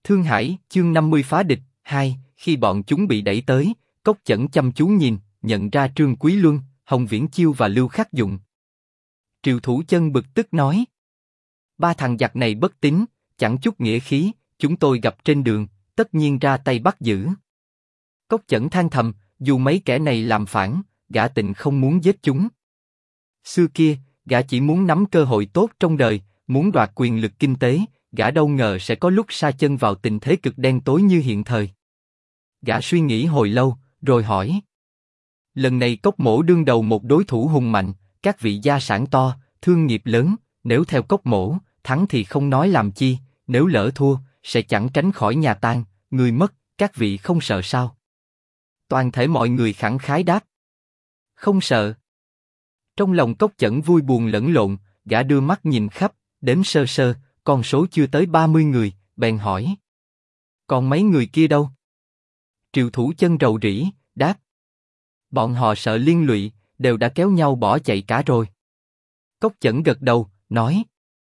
Thương Hải, chương 50 phá địch, 2, khi bọn chúng bị đẩy tới, Cốc Chẩn chăm chú nhìn, nhận ra Trương Quý Luân, Hồng Viễn Chiêu và Lưu Khắc Dụng. Triệu Thủ Chân bực tức nói: ba thằng giặc này bất tín, chẳng chút nghĩa khí, chúng tôi gặp trên đường, tất nhiên ra tay bắt giữ. Cốc Chẩn than thầm, dù mấy kẻ này làm phản, gã tịnh không muốn giết chúng. Xưa kia, gã chỉ muốn nắm cơ hội tốt trong đời, muốn đoạt quyền lực kinh tế, gã đâu ngờ sẽ có lúc sa chân vào tình thế cực đen tối như hiện thời. Gã suy nghĩ hồi lâu, rồi hỏi: lần này Cốc Mỗ đương đầu một đối thủ hùng mạnh, các vị gia sản to, thương nghiệp lớn, nếu theo Cốc Mỗ, thắng thì không nói làm chi, nếu lỡ thua, sẽ chẳng tránh khỏi nhà tan, người mất, các vị không sợ sao? Toàn thể mọi người khẳng khái đáp: không sợ. Trong lòng Cốc Chẩn vui buồn lẫn lộn, gã đưa mắt nhìn khắp, đếm sơ sơ, con số chưa tới 30 người, bèn hỏi: còn mấy người kia đâu? Triệu Thủ Chân rầu rĩ, đáp: bọn họ sợ liên lụy, đều đã kéo nhau bỏ chạy cả rồi. Cốc Chẩn gật đầu, nói: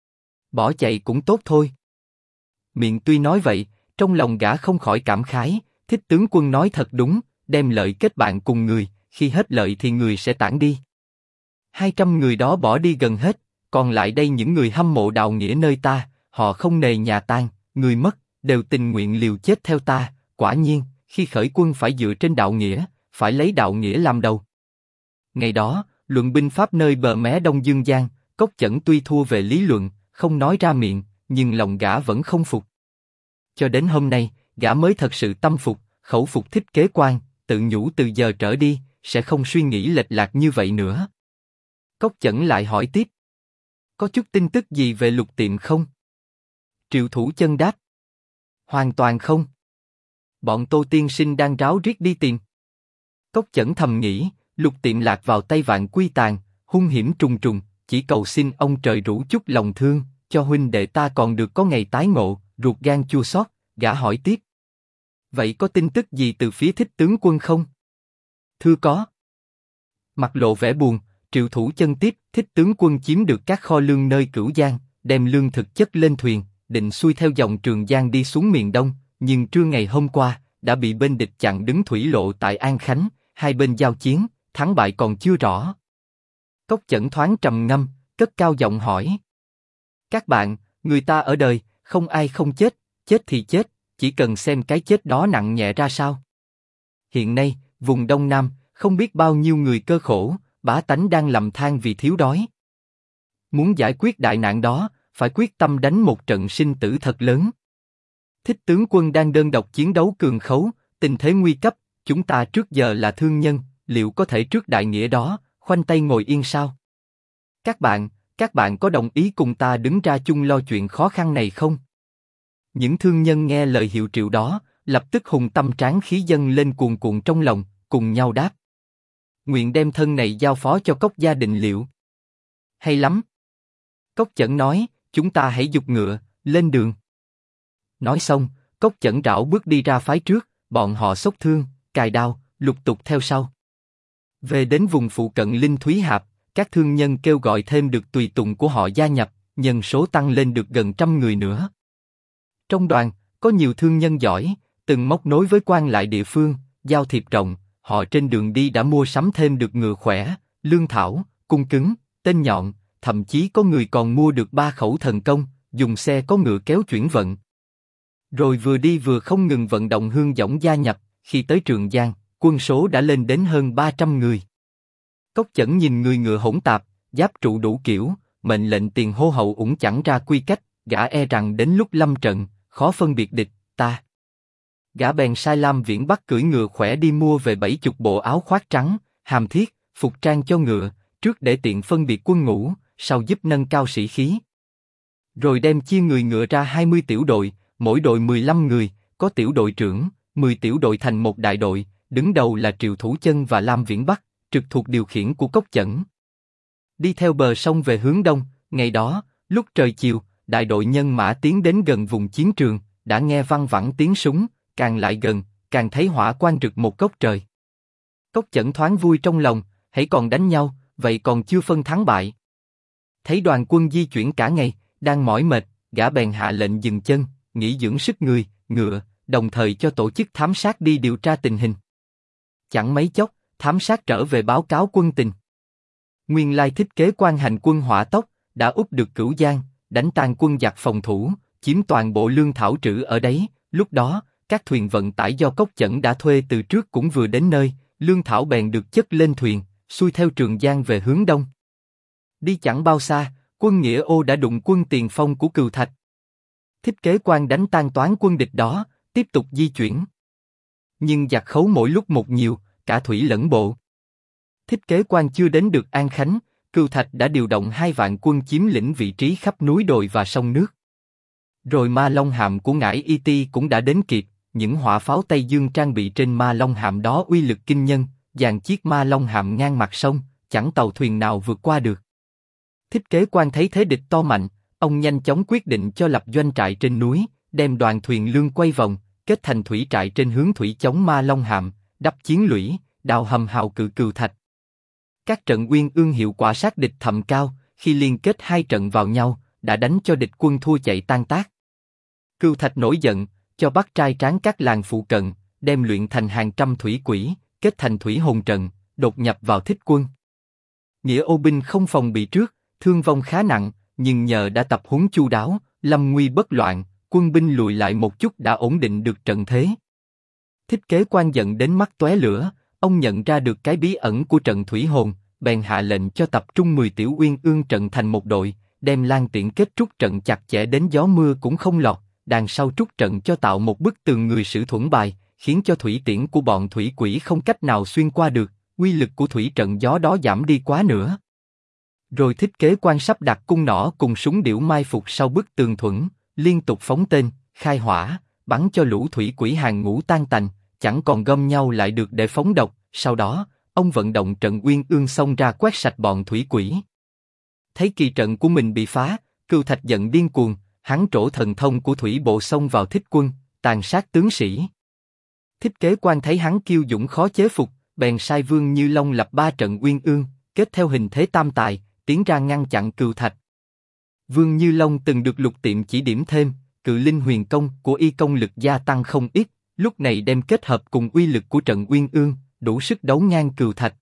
bỏ chạy cũng tốt thôi. Miệng tuy nói vậy, trong lòng gã không khỏi cảm khái, Thích tướng quân nói thật đúng, đem lợi kết bạn cùng người, khi hết lợi thì người sẽ tản đi. 200 người đó bỏ đi gần hết, còn lại đây những người hâm mộ đạo nghĩa nơi ta, họ không nề nhà tan, người mất, đều tình nguyện liều chết theo ta. Quả nhiên, khi khởi quân phải dựa trên đạo nghĩa, phải lấy đạo nghĩa làm đầu. Ngày đó, luận binh pháp nơi bờ mé Đông Dương Giang, Cốc Chẩn tuy thua về lý luận, không nói ra miệng, nhưng lòng gã vẫn không phục. Cho đến hôm nay, gã mới thật sự tâm phục, khẩu phục Thích Kế Quan, tự nhủ từ giờ trở đi, sẽ không suy nghĩ lệch lạc như vậy nữa. Cốc Chẩn lại hỏi tiếp: có chút tin tức gì về Lục Tiệm không? Triệu Thủ Chân đáp: hoàn toàn không. Bọn Tô tiên sinh đang ráo riết đi tìm. Cốc Chẩn thầm nghĩ, Lục Tiệm lạc vào tay Vạn Quy Tàn, hung hiểm trùng trùng, chỉ cầu xin ông trời rủ chút lòng thương, cho huynh đệ ta còn được có ngày tái ngộ. Ruột gan chua xót, gã hỏi tiếp: vậy có tin tức gì từ phía Thích tướng quân không? Thưa có. Mặt lộ vẻ buồn, Triệu Thủ Chân tiếp: Thích tướng quân chiếm được các kho lương nơi Cửu Giang, đem lương thực chất lên thuyền, định xuôi theo dòng Trường Giang đi xuống miền Đông, nhưng trưa ngày hôm qua đã bị bên địch chặn đứng thủy lộ tại An Khánh, hai bên giao chiến, thắng bại còn chưa rõ. Cốc Chẩn thoáng trầm ngâm, cất cao giọng hỏi: các bạn, người ta ở đời, không ai không chết, chết thì chết, chỉ cần xem cái chết đó nặng nhẹ ra sao. Hiện nay, vùng Đông Nam, không biết bao nhiêu người cơ khổ, bá tánh đang lầm than vì thiếu đói. Muốn giải quyết đại nạn đó, phải quyết tâm đánh một trận sinh tử thật lớn. Thích tướng quân đang đơn độc chiến đấu cường khấu, tình thế nguy cấp, chúng ta trước giờ là thương nhân, liệu có thể trước đại nghĩa đó, khoanh tay ngồi yên sao? Các bạn có đồng ý cùng ta đứng ra chung lo chuyện khó khăn này không? Những thương nhân nghe lời hiệu triệu đó, lập tức hùng tâm tráng khí dâng lên cuồn cuộn trong lòng, cùng nhau đáp: nguyện đem thân này giao phó cho Cốc gia định liệu. Hay lắm. Cốc Chẩn nói: chúng ta hãy giục ngựa, lên đường. Nói xong, Cốc Chẩn rảo bước đi ra phái trước, bọn họ xốc thương, cài đao, lục tục theo sau. Về đến vùng phụ cận Linh Thúy Hạp, các thương nhân kêu gọi thêm được tùy tùng của họ gia nhập, nhân số tăng lên được gần 100 người nữa. Trong đoàn, có nhiều thương nhân giỏi, từng móc nối với quan lại địa phương, giao thiệp rộng, họ trên đường đi đã mua sắm thêm được ngựa khỏe, lương thảo, cung cứng, tên nhọn, thậm chí có người còn mua được 3 khẩu thần công, dùng xe có ngựa kéo chuyển vận. Rồi vừa đi vừa không ngừng vận động hương dõng gia nhập, khi tới Trường Giang, quân số đã lên đến hơn 300 người. Cốc Chẩn nhìn người ngựa hỗn tạp, giáp trụ đủ kiểu, mệnh lệnh tiền hô hậu ủng chẳng ra quy cách, gã e rằng đến lúc lâm trận, khó phân biệt địch ta. Gã bèn sai Lam Viễn Bắc cưỡi ngựa khỏe đi mua về 70 bộ áo khoác trắng, hàm thiết, phục trang cho ngựa, trước để tiện phân biệt quân ngũ, sau giúp nâng cao sĩ khí. Rồi đem chia người ngựa ra 20 tiểu đội, mỗi đội 15 người, có tiểu đội trưởng, 10 tiểu đội thành một đại đội, đứng đầu là Triệu Thủ Chân và Lam Viễn Bắc, trực thuộc điều khiển của Cốc Chẩn. Đi theo bờ sông về hướng đông, ngày đó, lúc trời chiều, đại đội nhân mã tiến đến gần vùng chiến trường, đã nghe văng vẳng tiếng súng, càng lại gần, càng thấy hỏa quang rực một góc trời. Cốc Chẩn thoáng vui trong lòng, hãy còn đánh nhau, vậy còn chưa phân thắng bại. Thấy đoàn quân di chuyển cả ngày, đang mỏi mệt, gã bèn hạ lệnh dừng chân, nghỉ dưỡng sức người, ngựa, đồng thời cho tổ chức thám sát đi điều tra tình hình. Chẳng mấy chốc, thám sát trở về báo cáo quân tình. Nguyên lai Thích Kế Quan hành quân hỏa tốc, đã úp được Cửu Giang, đánh tan quân giặc phòng thủ, chiếm toàn bộ lương thảo trữ ở đấy. Lúc đó, các thuyền vận tải do Cốc Chẩn đã thuê từ trước cũng vừa đến nơi, lương thảo bèn được chất lên thuyền, xuôi theo Trường Giang về hướng đông. Đi chẳng bao xa, quân Nghĩa Ô đã đụng quân tiền phong của Cừu Thạch. Thích Kế Quan đánh tan toán quân địch đó, tiếp tục di chuyển. Nhưng giặc khấu mỗi lúc một nhiều, cả thủy lẫn bộ. Thích Kế Quan chưa đến được An Khánh, Cừu Thạch đã điều động 2 vạn quân chiếm lĩnh vị trí khắp núi đồi và sông nước. Rồi Ma Long Hạm của Ngải Y Ti cũng đã đến kịp, những hỏa pháo Tây Dương trang bị trên Ma Long Hạm đó uy lực kinh nhân, dàn chiếc Ma Long Hạm ngang mặt sông, chẳng tàu thuyền nào vượt qua được. Thích Kế Quan thấy thế địch to mạnh, ông nhanh chóng quyết định cho lập doanh trại trên núi, đem đoàn thuyền lương quay vòng, kết thành thủy trại trên hướng thủy chống Ma Long Hạm, đắp chiến lũy, đào hầm hào cự Cừu Thạch. Các trận Uyên Ương hiệu quả sát địch thầm cao, khi liên kết 2 trận vào nhau, đã đánh cho địch quân thua chạy tan tác. Cừu Thạch nổi giận, cho bắt trai tráng các làng phụ cận, đem luyện thành hàng trăm thủy quỷ, kết thành thủy hồn trận, đột nhập vào Thích quân. Nghĩa Ô binh không phòng bị trước, thương vong khá nặng, nhưng nhờ đã tập huấn chu đáo, lâm nguy bất loạn, quân binh lùi lại một chút đã ổn định được trận thế. Thích Kế Quan giận đến mắt tóe lửa, ông nhận ra được cái bí ẩn của trận thủy hồn, bèn hạ lệnh cho tập trung 10 tiểu Uyên Ương trận thành một đội, đem Lan Tiễn kết trúc trận chặt chẽ đến gió mưa cũng không lọt, đằng sau trúc trận cho tạo một bức tường người sử thuẫn bài, khiến cho thủy tiễn của bọn thủy quỷ không cách nào xuyên qua được, uy lực của thủy trận gió đó giảm đi quá nữa. Rồi Thích Kế Quan sắp đặt cung nỏ cùng súng điểu mai phục sau bức tường thuẫn, liên tục phóng tên, khai hỏa, bắn cho lũ thủy quỷ hàng ngũ tan tành, chẳng còn gom nhau lại được để phóng độc. Sau đó, ông vận động trận Uyên Ương xông ra quét sạch bọn thủy quỷ. Thấy kỳ trận của mình bị phá, Cừu Thạch giận điên cuồng, hắn trổ thần thông của thủy bộ xông vào Thích quân, tàn sát tướng sĩ. Thích Kế Quan thấy hắn kiêu dũng khó chế phục, bèn sai Vương Như Long lập 3 trận Uyên Ương, kết theo hình thế tam tài, tiến ra ngăn chặn Cừu Thạch. Vương Như Long từng được Lục Tiệm chỉ điểm thêm, Cự Linh Huyền Công của y công lực gia tăng không ít, lúc này đem kết hợp cùng uy lực của trận Uyên Ương, đủ sức đấu ngang Cừu Thạch.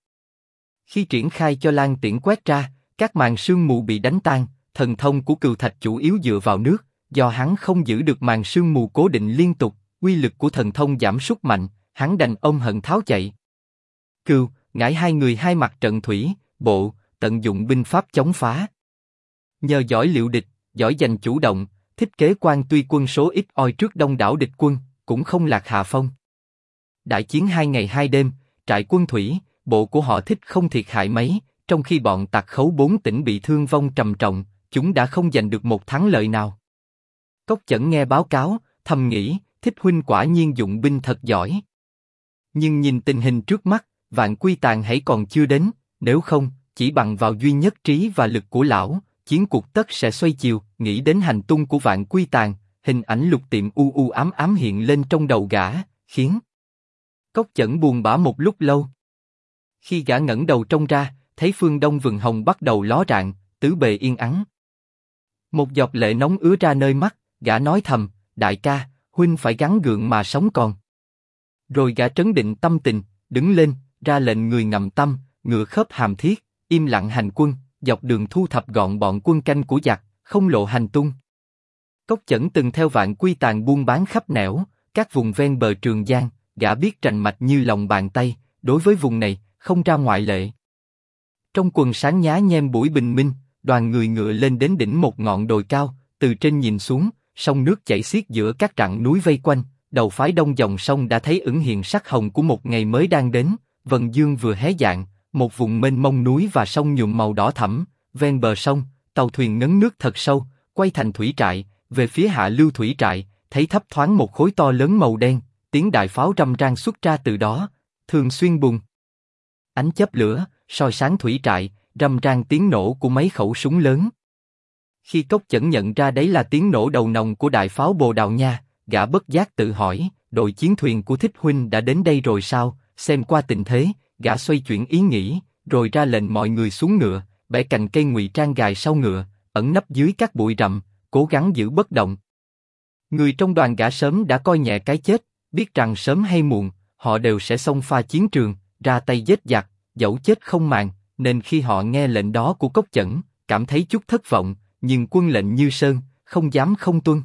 Khi triển khai cho Lan Tiễn quét ra, các màn sương mù bị đánh tan, thần thông của Cừu Thạch chủ yếu dựa vào nước, do hắn không giữ được màn sương mù cố định liên tục, uy lực của thần thông giảm sút mạnh, hắn đành ôm hận tháo chạy. Cừu, Ngải hai người hai mặt trận thủy, bộ, tận dụng binh pháp chống phá. Nhờ giỏi liệu địch, giỏi giành chủ động, Thích Kế Quan tuy quân số ít oi trước đông đảo địch quân, cũng không lạc hạ phong. Đại chiến 2 ngày 2 đêm, trại quân thủy, bộ của họ Thích không thiệt hại mấy, trong khi bọn tặc khấu 4 tỉnh bị thương vong trầm trọng, chúng đã không giành được một thắng lợi nào. Cốc Chẩn nghe báo cáo, thầm nghĩ, Thích huynh quả nhiên dụng binh thật giỏi. Nhưng nhìn tình hình trước mắt, Vạn Quy Tàn hãy còn chưa đến, nếu không, chỉ bằng vào duy nhất trí và lực của lão, chiến cuộc tất sẽ xoay chiều. Nghĩ đến hành tung của Vạn Quy Tàn, hình ảnh Lục Tiệm u u ám ám hiện lên trong đầu gã, khiến Cốc Chẩn buồn bã một lúc lâu. Khi gã ngẩng đầu trông ra, thấy phương đông vừng hồng bắt đầu ló rạng, tứ bề yên ắng. Một giọt lệ nóng ứa ra nơi mắt, gã nói thầm, đại ca, huynh phải gắng gượng mà sống còn. Rồi gã trấn định tâm tình, đứng lên, ra lệnh người ngầm tâm, ngựa khớp hàm thiết, im lặng hành quân, dọc đường thu thập gọn bọn quân canh của giặc, không lộ hành tung. Cốc Chẩn từng theo Vạn Quy Tàn buôn bán khắp nẻo, các vùng ven bờ Trường Giang, gã biết rành mạch như lòng bàn tay, đối với vùng này, không ra ngoại lệ. Trong quần sáng nhá nhem buổi bình minh, đoàn người ngựa lên đến đỉnh một ngọn đồi cao, từ trên nhìn xuống, sông nước chảy xiết giữa các rặng núi vây quanh, đầu phái đông dòng sông đã thấy ửng hiện sắc hồng của một ngày mới đang đến, vầng dương vừa hé dạng, một vùng mênh mông núi và sông nhuộm màu đỏ thẫm, ven bờ sông, tàu thuyền ngấn nước thật sâu, quay thành thủy trại, về phía hạ lưu thủy trại, thấy thấp thoáng một khối to lớn màu đen, tiếng đại pháo râm ran xuất ra từ đó, thường xuyên bùng. Ánh chớp lửa, soi sáng thủy trại, râm ran tiếng nổ của mấy khẩu súng lớn. Khi Cốc Chẩn nhận ra đấy là tiếng nổ đầu nòng của đại pháo Bồ Đào Nha, gã bất giác tự hỏi, đội chiến thuyền của Thích huynh đã đến đây rồi sao? Xem qua tình thế, gã xoay chuyển ý nghĩ, rồi ra lệnh mọi người xuống ngựa, bẻ cành cây ngụy trang gài sau ngựa, ẩn nấp dưới các bụi rậm, cố gắng giữ bất động. Người trong đoàn gã sớm đã coi nhẹ cái chết, biết rằng sớm hay muộn, họ đều sẽ xông pha chiến trường, ra tay giết giặc, dẫu chết không màng, nên khi họ nghe lệnh đó của Cốc Chẩn, cảm thấy chút thất vọng, nhưng quân lệnh như sơn, không dám không tuân.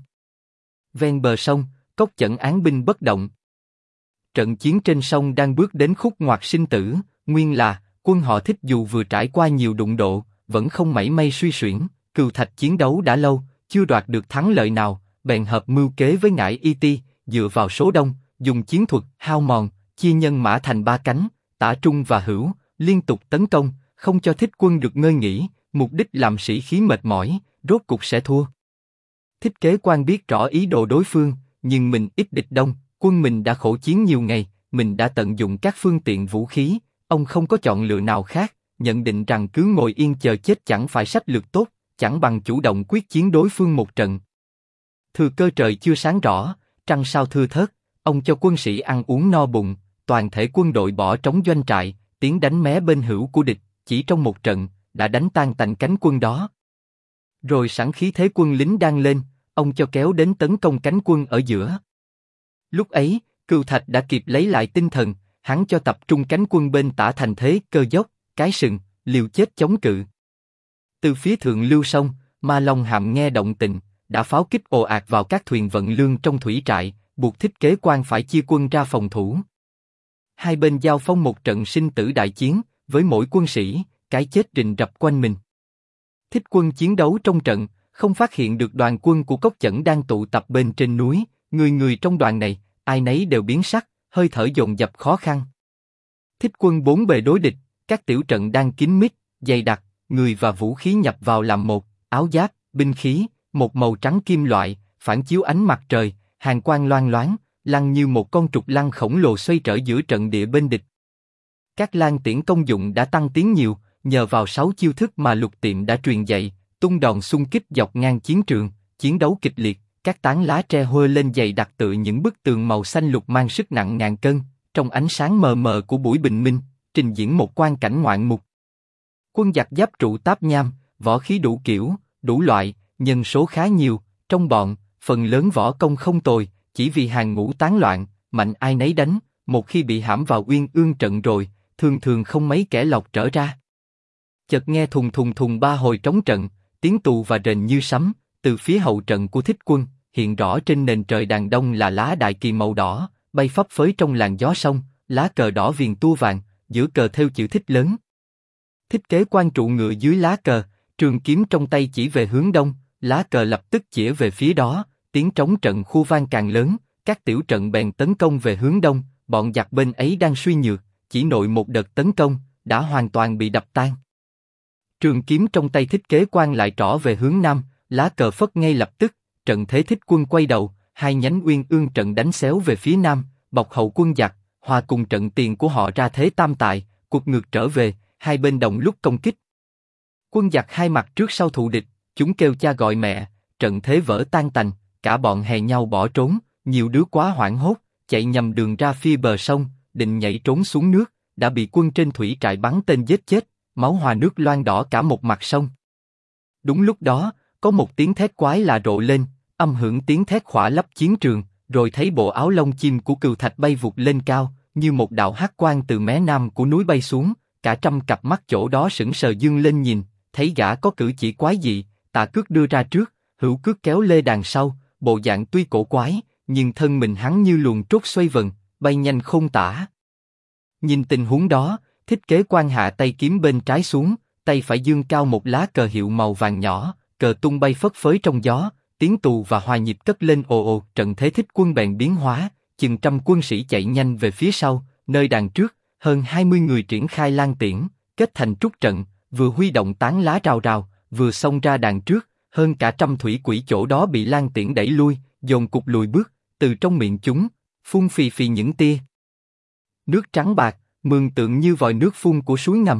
Ven bờ sông, Cốc Chẩn án binh bất động. Trận chiến trên sông đang bước đến khúc ngoặt sinh tử, nguyên là quân họ Thích dù vừa trải qua nhiều đụng độ, vẫn không mảy may suy xuyển. Cừu Thạch chiến đấu đã lâu, chưa đoạt được thắng lợi nào, bèn hợp mưu kế với Ngải Y Ti, dựa vào số đông, dùng chiến thuật hao mòn, chia nhân mã thành ba cánh, tả trung và hữu, liên tục tấn công, không cho Thích quân được ngơi nghỉ, mục đích làm sĩ khí mệt mỏi, rốt cục sẽ thua. Thích Kế Quan biết rõ ý đồ đối phương, nhưng mình ít địch đông, quân mình đã khổ chiến nhiều ngày, mình đã tận dụng các phương tiện vũ khí, ông không có chọn lựa nào khác, nhận định rằng cứ ngồi yên chờ chết chẳng phải sách lược tốt, chẳng bằng chủ động quyết chiến đối phương một trận. Thừa cơ trời chưa sáng rõ, trăng sao thưa thớt, ông cho quân sĩ ăn uống no bụng, toàn thể quân đội bỏ trống doanh trại, tiến đánh mé bên hữu của địch, chỉ trong một trận, đã đánh tan tành cánh quân đó. Rồi sẵn khí thế quân lính đang lên, ông cho kéo đến tấn công cánh quân ở giữa. Lúc ấy, Cừu Thạch đã kịp lấy lại tinh thần, hắn cho tập trung cánh quân bên tả thành thế cơ dốc, cái sừng, liều chết chống cự. Từ phía thượng lưu sông, Ma Long Hạm nghe động tĩnh, đã pháo kích ồ ạt vào các thuyền vận lương trong thủy trại, buộc Thích Kế Quan phải chia quân ra phòng thủ. Hai bên giao phong một trận sinh tử đại chiến, với mỗi quân sĩ, cái chết rình rập quanh mình. Thích quân chiến đấu trong trận, không phát hiện được đoàn quân của Cốc Chẩn đang tụ tập bên trên núi, người người trong đoàn này, ai nấy đều biến sắc, hơi thở dồn dập khó khăn. Thích quân bốn bề đối địch, các tiểu trận đang kín mít, dày đặc, người và vũ khí nhập vào làm một, áo giáp, binh khí, một màu trắng kim loại, phản chiếu ánh mặt trời, hàn quang loang loáng, lăn như một con trục lăn khổng lồ xoay trở giữa trận địa bên địch. Các lan tiễn công dụng đã tăng tiến nhiều, nhờ vào 6 chiêu thức mà Lục Tiệm đã truyền dạy, tung đòn xung kích dọc ngang chiến trường, chiến đấu kịch liệt, các tán lá tre huê lên dày đặc tựa những bức tường màu xanh lục mang sức nặng ngàn cân, trong ánh sáng mờ mờ của buổi bình minh, trình diễn một quang cảnh ngoạn mục. Quân giặc giáp trụ táp nham, võ khí đủ kiểu, đủ loại, nhân số khá nhiều, trong bọn, phần lớn võ công không tồi, chỉ vì hàng ngũ tán loạn, mạnh ai nấy đánh, một khi bị hãm vào uyên ương trận rồi, thường thường không mấy kẻ lọc trở ra. Chợt nghe thùng thùng thùng ba hồi trống trận, tiếng tù và rền như sấm, từ phía hậu trận của Thích quân, hiện rõ trên nền trời đàn đông là lá đại kỳ màu đỏ, bay phấp phới trong làn gió sông, lá cờ đỏ viền tua vàng, giữa cờ thêu chữ Thích lớn. Thích Kế Quan trụ ngựa dưới lá cờ, trường kiếm trong tay chỉ về hướng đông, lá cờ lập tức chĩa về phía đó, tiếng trống trận khu vang càng lớn, các tiểu trận bèn tấn công về hướng đông, bọn giặc bên ấy đang suy nhược, chỉ nội một đợt tấn công, đã hoàn toàn bị đập tan. Trường kiếm trong tay Thích Kế Quan lại trỏ về hướng nam, lá cờ phất ngay lập tức, trận thế Thích quân quay đầu, hai nhánh uyên ương trận đánh xéo về phía nam, bọc hậu quân giặc, hòa cùng trận tiền của họ ra thế tam tài, cuộc ngược trở về, hai bên đồng lúc công kích. Quân giặc hai mặt trước sau thù địch, chúng kêu cha gọi mẹ, trận thế vỡ tan tành, cả bọn hè nhau bỏ trốn, nhiều đứa quá hoảng hốt, chạy nhầm đường ra phía bờ sông, định nhảy trốn xuống nước, đã bị quân trên thủy trại bắn tên giết chết, máu hòa nước loang đỏ cả một mặt sông. Đúng lúc đó, có một tiếng thét quái lạ rộ lên, âm hưởng tiếng thét khỏa lấp chiến trường, rồi thấy bộ áo lông chim của Cừu Thạch bay vụt lên cao, như một đạo hắc quang từ mé nam của núi bay xuống, cả trăm cặp mắt chỗ đó sững sờ dương lên nhìn, thấy gã có cử chỉ quái dị, Tạ Cước đưa ra trước, Hữu Cước kéo lê đằng sau, bộ dạng tuy cổ quái, nhưng thân mình hắn như luồng trốt xoay vần, bay nhanh khôn tả. Nhìn tình huống đó, Thích Kế Quan hạ tay kiếm bên trái xuống, tay phải dương cao một lá cờ hiệu màu vàng nhỏ, cờ tung bay phất phới trong gió, tiếng tù và hòa nhịp cất lên ồ ồ, trận thế Thích quân bèn biến hóa, chừng trăm quân sĩ chạy nhanh về phía sau, nơi đằng trước, hơn 20 người triển khai lan tiễn, kết thành trúc trận, vừa huy động tán lá rào rào, vừa xông ra đằng trước, hơn cả trăm thủy quỷ chỗ đó bị lan tiễn đẩy lui, dồn cục lùi bước, từ trong miệng chúng, phun phì phì những tia nước trắng bạc, mường tượng như vòi nước phun của suối ngầm.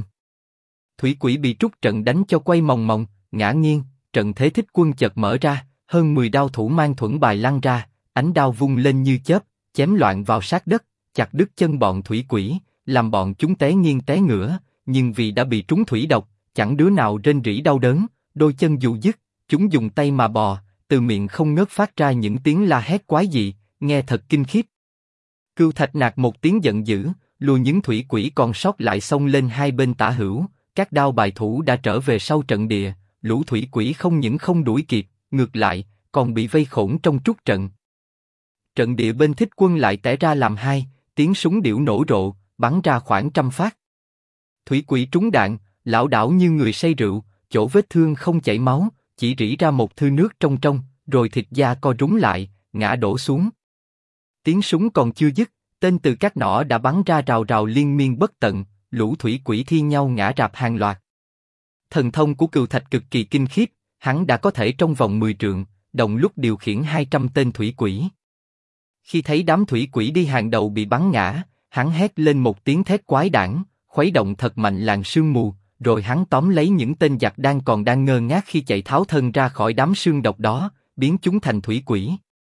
Thủy quỷ bị trúc trận đánh cho quay mòng mòng, ngã nghiêng, trận thế Thích quân chợt mở ra, hơn 10 đao thủ mang thuẫn bài lăn ra, ánh đao vung lên như chớp, chém loạn vào sát đất, chặt đứt chân bọn thủy quỷ, làm bọn chúng té nghiêng té ngửa, nhưng vì đã bị trúng thủy độc, chẳng đứa nào rên rỉ đau đớn, đôi chân dù dứt, chúng dùng tay mà bò, từ miệng không ngớt phát ra những tiếng la hét quái dị, nghe thật kinh khiếp. Cưu Thạch nạt một tiếng giận dữ, lùi những thủy quỷ còn sót lại xông lên hai bên tả hữu, các đao bài thủ đã trở về sau trận địa, lũ thủy quỷ không những không đuổi kịp, ngược lại, còn bị vây khốn trong trút trận. Trận địa bên Thích Quân lại tẻ ra làm hai, tiếng súng điệu nổ rộ, bắn ra khoảng 100 phát. Thủy quỷ trúng đạn, lảo đảo như người say rượu, chỗ vết thương không chảy máu, chỉ rỉ ra một thư nước trong trong, rồi thịt da co rúm lại, ngã đổ xuống. Tiếng súng còn chưa dứt, tên từ các nỏ đã bắn ra rào rào liên miên bất tận, lũ thủy quỷ thi nhau ngã rạp hàng loạt. Thần thông của Cừu Thạch cực kỳ kinh khiếp, hắn đã có thể trong vòng 10 trượng, đồng lúc điều khiển 200 tên thủy quỷ. Khi thấy đám thủy quỷ đi hàng đầu bị bắn ngã, hắn hét lên một tiếng thét quái đản, khuấy động thật mạnh làn sương mù, rồi hắn tóm lấy những tên giặc đang ngơ ngác khi chạy tháo thân ra khỏi đám sương độc đó, biến chúng thành thủy quỷ.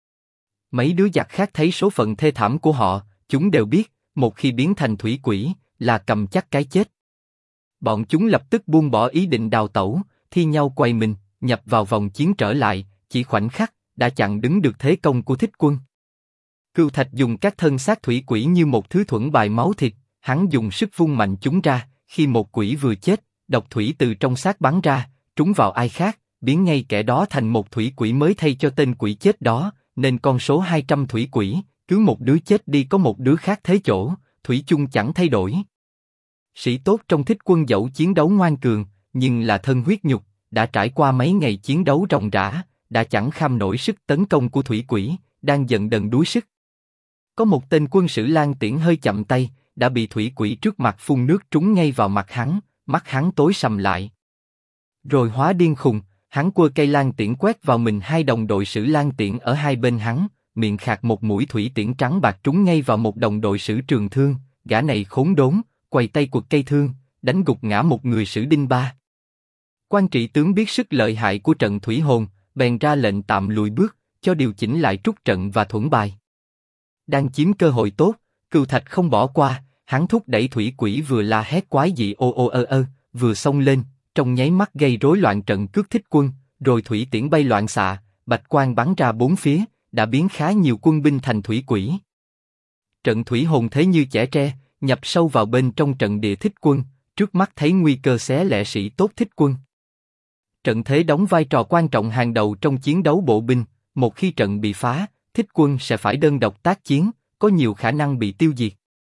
Mấy đứa giặc khác thấy số phận thê thảm của họ, chúng đều biết, một khi biến thành thủy quỷ, là cầm chắc cái chết. Bọn chúng lập tức buông bỏ ý định đào tẩu, thi nhau quay mình, nhập vào vòng chiến trở lại, chỉ khoảnh khắc, đã chặn đứng được thế công của Thích Quân. Cừu Thạch dùng các thân xác thủy quỷ như một thứ thuẫn bài máu thịt, hắn dùng sức vung mạnh chúng ra, khi một quỷ vừa chết, độc thủy từ trong xác bắn ra, trúng vào ai khác, biến ngay kẻ đó thành một thủy quỷ mới thay cho tên quỷ chết đó, nên con số 200 thủy quỷ, cứ một đứa chết đi có một đứa khác thế chỗ, thủy chung chẳng thay đổi. Sĩ tốt trong Thích Quân dẫu chiến đấu ngoan cường, nhưng là thân huyết nhục, đã trải qua mấy ngày chiến đấu ròng rã, đã chẳng kham nổi sức tấn công của thủy quỷ, đang dần dần đuối sức. Có một tên quân sử Lan Tiễn hơi chậm tay, đã bị thủy quỷ trước mặt phun nước trúng ngay vào mặt hắn tối sầm lại. Rồi hóa điên khùng, hắn quơ cây Lan Tiễn quét vào mình hai đồng đội sử Lan Tiễn ở hai bên hắn, miệng khạc một mũi thủy tiễn trắng bạc trúng ngay vào một đồng đội sử Trường Thương, gã này khốn đốn, quầy tay quật cây thương, đánh gục ngã một người sử Đinh Ba. Quan trị tướng biết sức lợi hại của trận thủy hồn, bèn ra lệnh tạm lùi bước, cho điều chỉnh lại trút trận và thuẫn bài. Đang chiếm cơ hội tốt, Cừu Thạch không bỏ qua, hắn thúc đẩy thủy quỷ vừa la hét quái dị ô ô ơ ơ, vừa xông lên, trong nháy mắt gây rối loạn trận cước Thích Quân, rồi thủy tiễn bay loạn xạ, bạch quang bắn ra bốn phía, đã biến khá nhiều quân binh thành thủy quỷ. Trận thủy hồn thế như chẻ tre, nhập sâu vào bên trong trận địa Thích Quân, trước mắt thấy nguy cơ xé lẻ sĩ tốt Thích Quân. Trận thế đóng vai trò quan trọng hàng đầu trong chiến đấu bộ binh, một khi trận bị phá, Thích Quân sẽ phải đơn độc tác chiến, có nhiều khả năng bị tiêu diệt.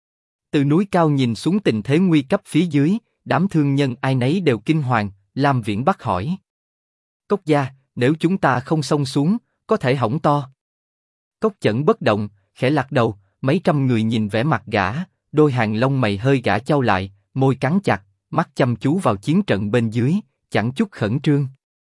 Từ núi cao nhìn xuống tình thế nguy cấp phía dưới, đám thương nhân ai nấy đều kinh hoàng. Lam Viễn Bắc hỏi: Cốc gia, nếu chúng ta không xông xuống, có thể hỏng to. Cốc Chẩn bất động, khẽ lắc đầu. Mấy trăm người nhìn vẻ mặt gã, đôi hàng lông mày hơi gã chau lại, môi cắn chặt, mắt chăm chú vào chiến trận bên dưới, chẳng chút khẩn trương.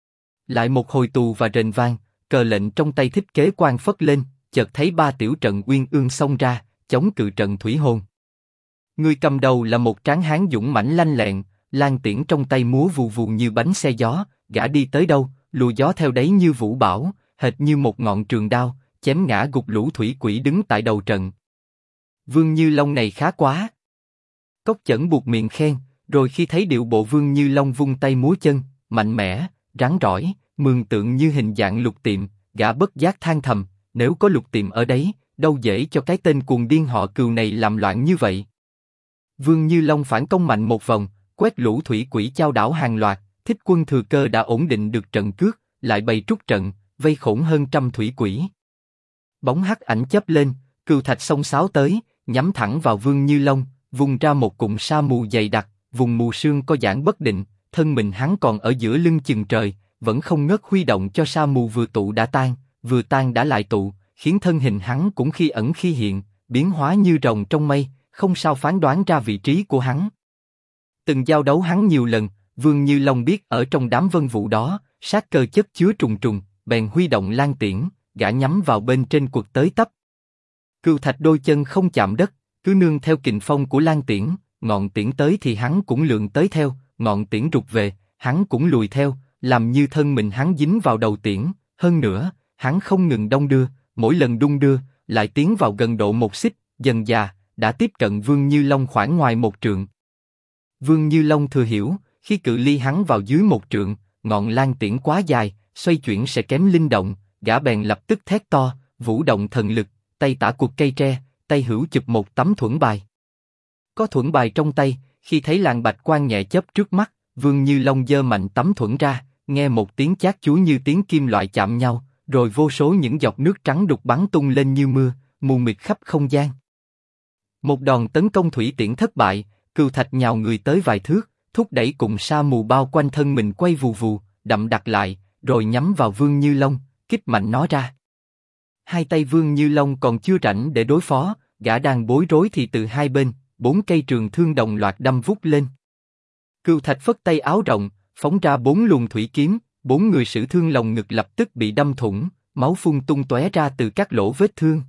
Lại một hồi tù và rền vang, cờ lệnh trong tay Thích Kế Quan phất lên, chợt thấy ba tiểu trận uyên ương xông ra, chống cự trận thủy hồn. Người cầm đầu là một tráng hán dũng mãnh lanh lẹn, Lan Tiễn trong tay múa vù vù như bánh xe gió, gã đi tới đâu, lùa gió theo đấy như vũ bão, hệt như một ngọn trường đao, chém ngã gục lũ thủy quỷ đứng tại đầu trận. Vương Như Long này khá quá. Cốc Chẩn buột miệng khen, rồi khi thấy điệu bộ Vương Như Long vung tay múa chân, mạnh mẽ, rắn rỏi, mường tượng như hình dạng Lục Tiệm, gã bất giác than thầm, nếu có Lục Tiệm ở đấy, đâu dễ cho cái tên cuồng điên họ Cừu này làm loạn như vậy. Vương Như Long phản công mạnh một vòng, quét lũ thủy quỷ chao đảo hàng loạt, Thích Quân thừa cơ đã ổn định được trận cước, lại bày trút trận, vây khổn hơn 100 thủy quỷ. Bóng hắc ảnh chớp lên, Cừu Thạch xông xáo tới, nhắm thẳng vào Vương Như Long, vùng ra một cụm sa mù dày đặc, vùng mù sương có giãn bất định, thân mình hắn còn ở giữa lưng chừng trời, vẫn không ngớt huy động cho sa mù vừa tụ đã tan, vừa tan đã lại tụ, khiến thân hình hắn cũng khi ẩn khi hiện, biến hóa như rồng trong mây, không sao phán đoán ra vị trí của hắn. Từng giao đấu hắn nhiều lần, Vương Như Long biết ở trong đám vân vụ đó, sát cơ chất chứa trùng trùng, bèn huy động Lan Tiễn, gã nhắm vào bên trên quật tới tấp. Cừu Thạch đôi chân không chạm đất, cứ nương theo kình phong của Lan Tiễn, ngọn tiễn tới thì hắn cũng lượn tới theo, ngọn tiễn rụt về, hắn cũng lùi theo, làm như thân mình hắn dính vào đầu tiễn. Hơn nữa, hắn không ngừng đong đưa, mỗi lần đung đưa, lại tiến vào gần độ một xích, dần dà đã tiếp cận Vương Như Long khoảng ngoài một trượng. Vương Như Long thừa hiểu, khi cự ly hắn vào dưới một trượng, ngọn Lan Tiễn quá dài, xoay chuyển sẽ kém linh động, gã bèn lập tức thét to, vũ động thần lực, tay tả quật cây tre, tay hữu chụp một tấm thuẫn bài. Có thuẫn bài trong tay, khi thấy làn bạch quang nhẹ chớp trước mắt, Vương Như Long giơ mạnh tấm thuẫn ra, nghe một tiếng chát chúa như tiếng kim loại chạm nhau, rồi vô số những giọt nước trắng đục bắn tung lên như mưa, mù mịt khắp không gian. Một đòn tấn công thủy tiễn thất bại, cừu thạch nhào người tới vài thước, thúc đẩy cùng sa mù bao quanh thân mình quay vù vù, đậm đặc lại, rồi nhắm vào Vương Như Long, kích mạnh nó ra. Hai tay Vương Như Long còn chưa rảnh để đối phó, gã đang bối rối thì từ hai bên, 4 cây trường thương đồng loạt đâm vút lên. Cừu thạch phất tay áo rộng, phóng ra 4 luồng thủy kiếm, 4 người sử thương lồng ngực lập tức bị đâm thủng, máu phun tung tóe ra từ các lỗ vết thương.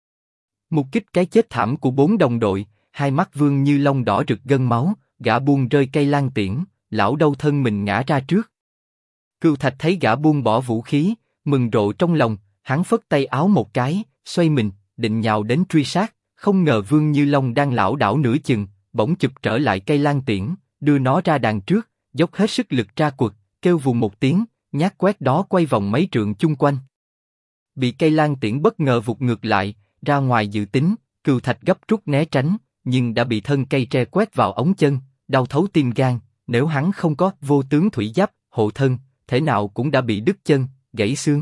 Mục kích cái chết thảm của 4 đồng đội, hai mắt Vương Như Long đỏ rực gân máu, gã buông rơi cây lan tiễn, lão đâu thân mình ngã ra trước. Cừu thạch thấy gã buông bỏ vũ khí, mừng rộ trong lòng, hắn phất tay áo một cái, xoay mình, định nhào đến truy sát, không ngờ Vương Như Long đang lảo đảo nửa chừng, bỗng chụp trở lại cây lan tiễn, đưa nó ra đằng trước, dốc hết sức lực ra quật, kêu vù một tiếng, nhát quét đó quay vòng mấy trượng chung quanh. Bị cây lan tiễn bất ngờ vụt ngược lại, ra ngoài dự tính, cừu thạch gấp rút né tránh, nhưng đã bị thân cây tre quét vào ống chân, đau thấu tim gan. Nếu hắn không có vô tướng thủy giáp hộ thân, thể nào cũng đã bị đứt chân, gãy xương.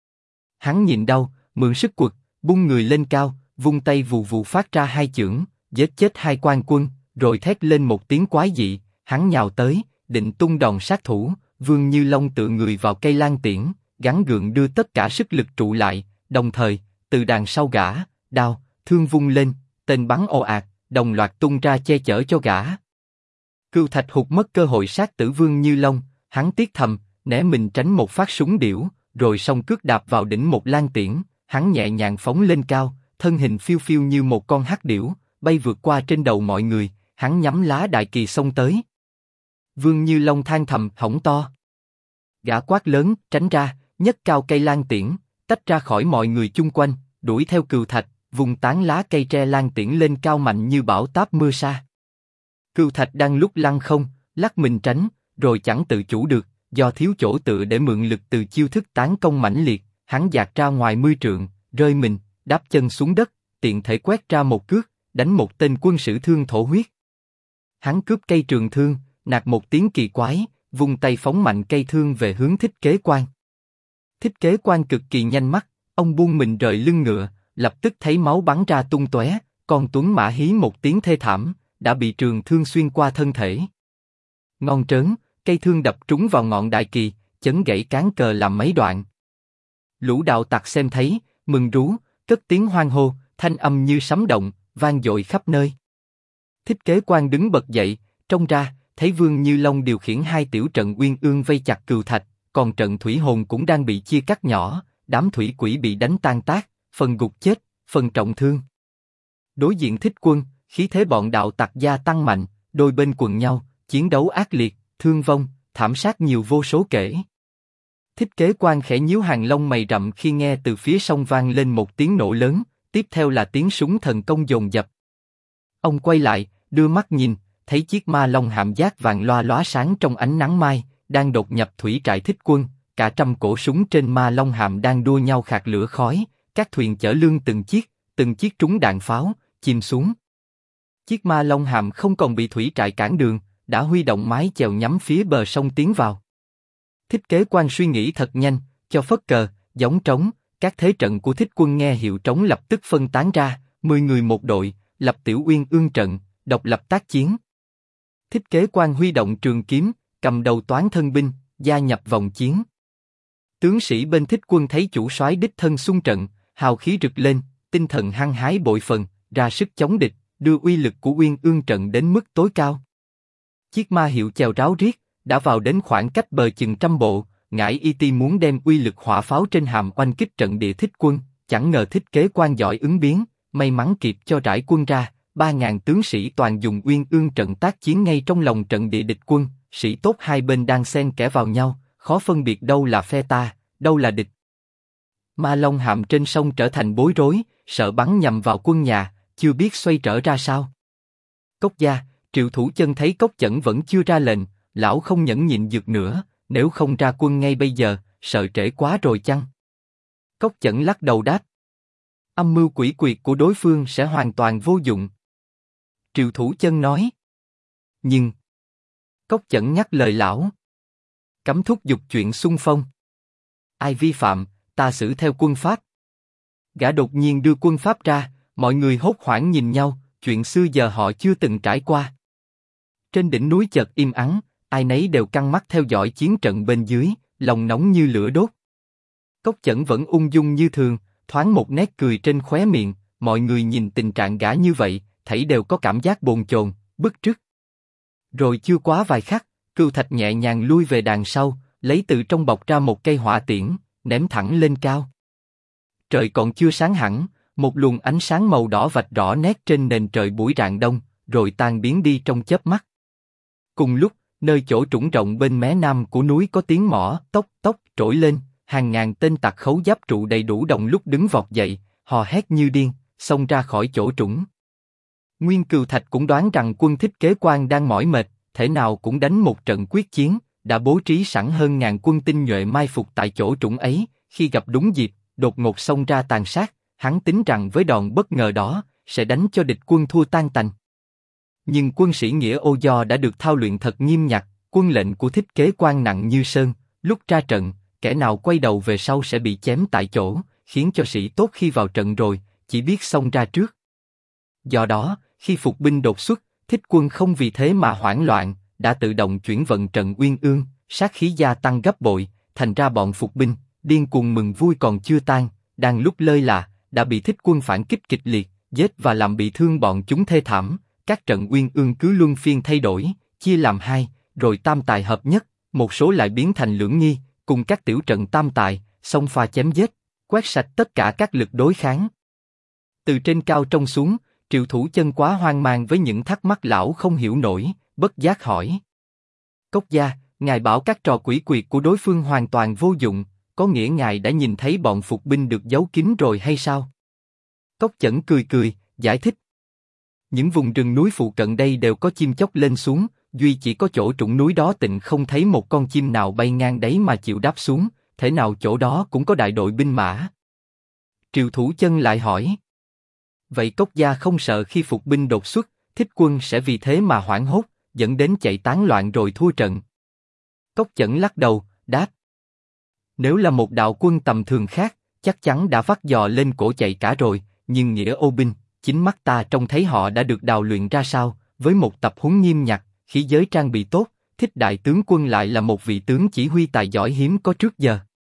Hắn nhìn đau, mượn sức quật, bung người lên cao, vung tay vù vù phát ra hai chưởng, giết chết hai quan quân, rồi thét lên một tiếng quái dị, hắn nhào tới, định tung đòn sát thủ. Vương Như Long tựa người vào cây lan tiễn, gắng gượng đưa tất cả sức lực trụ lại, đồng thời, từ đằng sau gã, đao, thương vung lên, tên bắn ồ ạt, đồng loạt tung ra che chở cho gã. Cừu thạch hụt mất cơ hội sát tử Vương Như Long, hắn tiếc thầm, né mình tránh một phát súng điểu, rồi song cước đạp vào đỉnh một lan tiễn, hắn nhẹ nhàng phóng lên cao, thân hình phiêu phiêu như một con hắc điểu, bay vượt qua trên đầu mọi người, hắn nhắm lá đại kỳ xông tới. Vương Như Long than thầm, hỏng to. Gã quát lớn, tránh ra, nhấc cao cây lan tiễn, tách ra khỏi mọi người chung quanh, đuổi theo cừu thạch, vùng tán lá cây tre lan tiễn lên cao mạnh như bão táp mưa sa. Cừu thạch đang lúc lăn không, lắc mình tránh, rồi chẳng tự chủ được, do thiếu chỗ tựa để mượn lực từ chiêu thức tán công mãnh liệt, hắn dạt ra ngoài 10 trượng, rơi mình, đáp chân xuống đất, tiện thể quét ra một cước, đánh một tên quân sử thương thổ huyết. Hắn cướp cây trường thương, nạt một tiếng kỳ quái, vung tay phóng mạnh cây thương về hướng Thích Kế Quan. Thích Kế Quan cực kỳ nhanh mắt, ông buông mình rời lưng ngựa, lập tức thấy máu bắn ra tung tóe, con tuấn mã hí một tiếng thê thảm, đã bị trường thương xuyên qua thân thể. Ngon trớn, cây thương đập trúng vào ngọn đại kỳ, chấn gãy cán cờ làm mấy đoạn. Lũ đạo tặc xem thấy, mừng rú, cất tiếng hoan hô, thanh âm như sấm động, vang dội khắp nơi. Thích Kế Quan đứng bật dậy, trông ra, thấy Vương Như Long điều khiển hai tiểu trận uyên ương vây chặt cừu thạch, còn trận thủy hồn cũng đang bị chia cắt nhỏ, đám thủy quỷ bị đánh tan tác, phần gục chết, phần trọng thương. Đối diện Thích Quân, khí thế bọn đạo tặc gia tăng mạnh, đôi bên quần nhau, chiến đấu ác liệt, thương vong, thảm sát nhiều vô số kể. Thích Kế Quan khẽ nhíu hàng lông mày rậm khi nghe từ phía sông vang lên một tiếng nổ lớn, tiếp theo là tiếng súng thần công dồn dập. Ông quay lại, đưa mắt nhìn, thấy chiếc ma long hạm giác vàng loa lóa sáng trong ánh nắng mai, đang đột nhập thủy trại Thích Quân, cả trăm cổ súng trên ma long hạm đang đua nhau khạc lửa khói, các thuyền chở lương từng chiếc trúng đạn pháo, chìm xuống. Chiếc ma long hạm không còn bị thủy trại cản đường, đã huy động mái chèo nhắm phía bờ sông tiến vào. Thích Kế Quan suy nghĩ thật nhanh, cho phất cờ, gióng trống, các thế trận của Thích Quân nghe hiệu trống lập tức phân tán ra, 10 người một đội, lập tiểu uyên ương trận, độc lập tác chiến. Thích Kế Quan huy động trường kiếm, cầm đầu toán thân binh, gia nhập vòng chiến. Tướng sĩ bên Thích Quân thấy chủ soái đích thân xung trận, hào khí rực lên, tinh thần hăng hái bội phần, ra sức chống địch, đưa uy lực của uyên ương trận đến mức tối cao. Chiếc ma hiệu chèo ráo riết, đã vào đến khoảng cách bờ chừng 100 bộ, ngải y ti muốn đem uy lực hỏa pháo trên hàm oanh kích trận địa Thích Quân, chẳng ngờ Thích Kế Quan giỏi ứng biến, may mắn kịp cho rải quân ra, 3.000 tướng sĩ toàn dùng uyên ương trận tác chiến ngay trong lòng trận địa địch quân, sĩ tốt hai bên đang xen kẽ vào nhau, khó phân biệt đâu là phe ta, đâu là địch. Ma long hạm trên sông trở thành bối rối, sợ bắn nhầm vào quân nhà, chưa biết xoay trở ra sao. Cốc gia, Triệu Thủ Chân thấy Cốc Chẩn vẫn chưa ra lệnh, lão không nhẫn nhịn được nữa, nếu không ra quân ngay bây giờ, sợ trễ quá rồi chăng? Cốc Chẩn lắc đầu đáp. Âm mưu quỷ quyệt của đối phương sẽ hoàn toàn vô dụng. Triệu Thủ Chân nói. Nhưng... Cốc Chẩn nhắc lời lão. Cấm thúc giục chuyện xung phong. Ai vi phạm, ta xử theo quân pháp. Gã đột nhiên đưa quân pháp ra, mọi người hốt hoảng nhìn nhau, chuyện xưa giờ họ chưa từng trải qua. Trên đỉnh núi chợt im ắng, ai nấy đều căng mắt theo dõi chiến trận bên dưới, lòng nóng như lửa đốt. Cốc Chẩn vẫn ung dung như thường, thoáng một nét cười trên khóe miệng, mọi người nhìn tình trạng gã như vậy, thảy đều có cảm giác bồn chồn, bức rứt. Rồi chưa quá vài khắc, Cưu Thạch nhẹ nhàng lui về đằng sau, lấy từ trong bọc ra một cây hỏa tiễn, ném thẳng lên cao. Trời còn chưa sáng hẳn, một luồng ánh sáng màu đỏ vạch rõ nét trên nền trời buổi rạng đông, rồi tan biến đi trong chớp mắt. Cùng lúc, nơi chỗ trũng rộng bên mé nam của núi có tiếng mõ tốc tốc trỗi lên, hàng ngàn tên tặc khấu giáp trụ đầy đủ đồng lúc đứng vọt dậy, hò hét như điên, xông ra khỏi chỗ trũng. Nguyên Cừu Thạch cũng đoán rằng quân Thích Kế Quan đang mỏi mệt, thể nào cũng đánh một trận quyết chiến, đã bố trí sẵn hơn ngàn quân tinh nhuệ mai phục tại chỗ trũng ấy, khi gặp đúng dịp, đột ngột xông ra tàn sát, hắn tính rằng với đòn bất ngờ đó, sẽ đánh cho địch quân thua tan tành. Nhưng quân sĩ Nghĩa Ô Do đã được thao luyện thật nghiêm ngặt, quân lệnh của Thích Kế Quan nặng như sơn, lúc ra trận, kẻ nào quay đầu về sau sẽ bị chém tại chỗ, khiến cho sĩ tốt khi vào trận rồi, chỉ biết xông ra trước. Do đó, khi phục binh đột xuất, Thích quân không vì thế mà hoảng loạn, đã tự động chuyển vận trận Uyên Ương, sát khí gia tăng gấp bội, thành ra bọn phục binh, điên cuồng mừng vui còn chưa tan, đang lúc lơi là, đã bị Thích quân phản kích kịch liệt, giết và làm bị thương bọn chúng thê thảm. Các trận Uyên Ương cứ luân phiên thay đổi, chia làm hai, rồi tam tài hợp nhất, một số lại biến thành lưỡng nghi, cùng các tiểu trận tam tài, xông pha chém giết, quét sạch tất cả các lực đối kháng. Từ trên cao trông xuống, Triệu Thủ Chân quá hoang mang với những thắc mắc lão không hiểu nổi, bất giác hỏi. Cốc gia, ngài bảo các trò quỷ quyệt của đối phương hoàn toàn vô dụng, có nghĩa ngài đã nhìn thấy bọn phục binh được giấu kín rồi hay sao? Cốc Chẩn cười cười, giải thích. Những vùng rừng núi phụ cận đây đều có chim chóc lên xuống, duy chỉ có chỗ trũng núi đó tịnh không thấy một con chim nào bay ngang đấy mà chịu đáp xuống, thể nào chỗ đó cũng có đại đội binh mã. Triệu Thủ Chân lại hỏi. Vậy Cốc gia không sợ khi phục binh đột xuất, Thích quân sẽ vì thế mà hoảng hốt, dẫn đến chạy tán loạn rồi thua trận? Cốc Chẩn lắc đầu, đáp. Nếu là một đạo quân tầm thường khác, chắc chắn đã vắt giò lên cổ chạy cả rồi, nhưng Nghĩa Ô binh, chính mắt ta trông thấy họ đã được đào luyện ra sao, với một tập huấn nghiêm ngặt, khí giới trang bị tốt, Thích đại tướng quân lại là một vị tướng chỉ huy tài giỏi hiếm có trước giờ.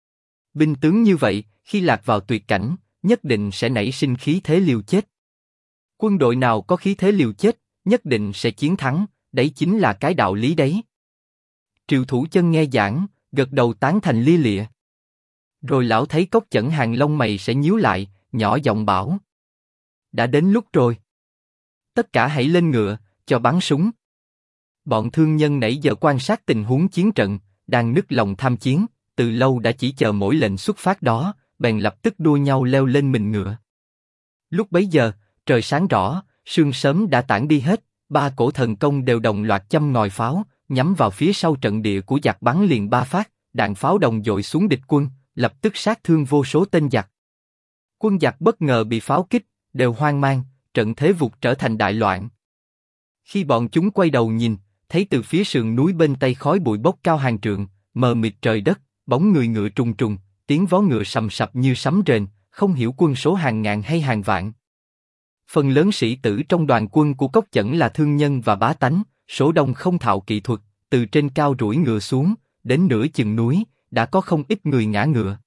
Binh tướng như vậy, khi lạc vào tuyệt cảnh, nhất định sẽ nảy sinh khí thế liều chết. Quân đội nào có khí thế liều chết, nhất định sẽ chiến thắng, đấy chính là cái đạo lý đấy. Triệu Thủ Chân nghe giảng, gật đầu tán thành lia lịa. Rồi lão thấy Cốc Chẩn hàng lông mày sẽ nhíu lại, nhỏ giọng bảo. Đã đến lúc rồi. Tất cả hãy lên ngựa, cho bắn súng. Bọn thương nhân nãy giờ quan sát tình huống chiến trận, đang nức lòng tham chiến, từ lâu đã chỉ chờ mỗi lệnh xuất phát đó, bèn lập tức đua nhau leo lên mình ngựa. Lúc bấy giờ, trời sáng rõ, sương sớm đã tản đi hết, ba cổ thần công đều đồng loạt châm ngòi pháo, nhắm vào phía sau trận địa của giặc bắn liền ba phát, đạn pháo đồng dội xuống địch quân, lập tức sát thương vô số tên giặc. Quân giặc bất ngờ bị pháo kích, đều hoang mang, trận thế vụt trở thành đại loạn. Khi bọn chúng quay đầu nhìn, thấy từ phía sườn núi bên tây khói bụi bốc cao hàng trượng, mờ mịt trời đất, bóng người ngựa trùng trùng, tiếng vó ngựa sầm sập như sấm rền, không hiểu quân số hàng ngàn hay hàng vạn. Phần lớn sĩ tử trong đoàn quân của Cốc Chẩn là thương nhân và bá tánh, số đông không thạo kỹ thuật, từ trên cao rủi ngựa xuống, đến nửa chừng núi, đã có không ít người ngã ngựa.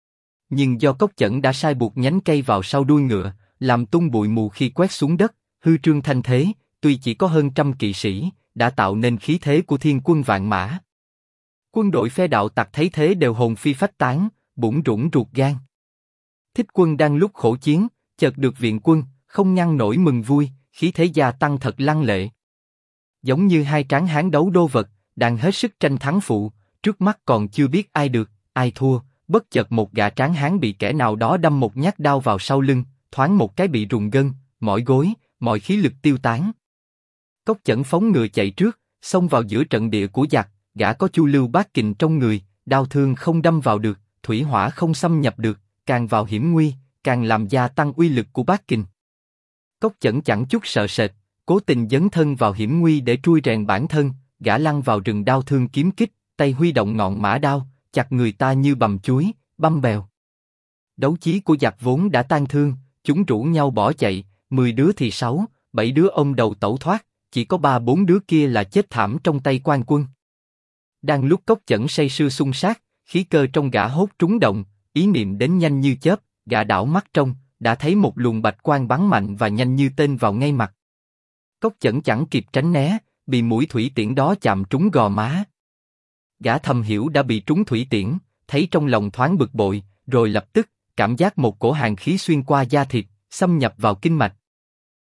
Nhưng do Cốc Chẩn đã sai buộc nhánh cây vào sau đuôi ngựa, làm tung bụi mù khi quét xuống đất, hư trương thanh thế, tuy chỉ có hơn trăm kỵ sĩ, đã tạo nên khí thế của thiên quân vạn mã. Quân đội phe đạo tặc thấy thế đều hồn phi phách tán, bủn rủn ruột gan. Thích quân đang lúc khổ chiến, chợt được viện quân, không ngăn nổi mừng vui, khí thế gia tăng thật lăng lệ. Giống như hai tráng hán đấu đô vật, đang hết sức tranh thắng phụ, trước mắt còn chưa biết ai được, ai thua, bất chợt một gã tráng hán bị kẻ nào đó đâm một nhát đao vào sau lưng, thoáng một cái bị rùng gân, mỏi gối, mọi khí lực tiêu tán. Cốc Chẩn phóng ngựa chạy trước, xông vào giữa trận địa của giặc, gã có Chu Lưu Bát Kình trong người, đao thương không đâm vào được, thủy hỏa không xâm nhập được, càng vào hiểm nguy, càng làm gia tăng uy lực của bát kình. Cốc Chẩn chẳng chút sợ sệt, cố tình dấn thân vào hiểm nguy để trui rèn bản thân, gã lăn vào rừng đao thương kiếm kích, tay huy động ngọn mã đao, chặt người ta như bằm chuối, băm bèo. Đấu chí của giặc vốn đã tan thương, chúng rủ nhau bỏ chạy, 10 đứa thì 6, 7 đứa ôm đầu tẩu thoát, chỉ có 3-4 đứa kia là chết thảm trong tay quan quân. Đang lúc Cốc Chẩn say sưa xung sát, khí cơ trong gã hốt trúng động, ý niệm đến nhanh như chớp, gã đảo mắt trông, đã thấy một luồng bạch quang bắn mạnh và nhanh như tên vào ngay mặt. Cốc Chẩn chẳng kịp tránh né, bị mũi thủy tiễn đó chạm trúng gò má. Gã thầm hiểu đã bị trúng thủy tiễn, thấy trong lòng thoáng bực bội, rồi lập tức cảm giác một cổ hàn khí xuyên qua da thịt, xâm nhập vào kinh mạch,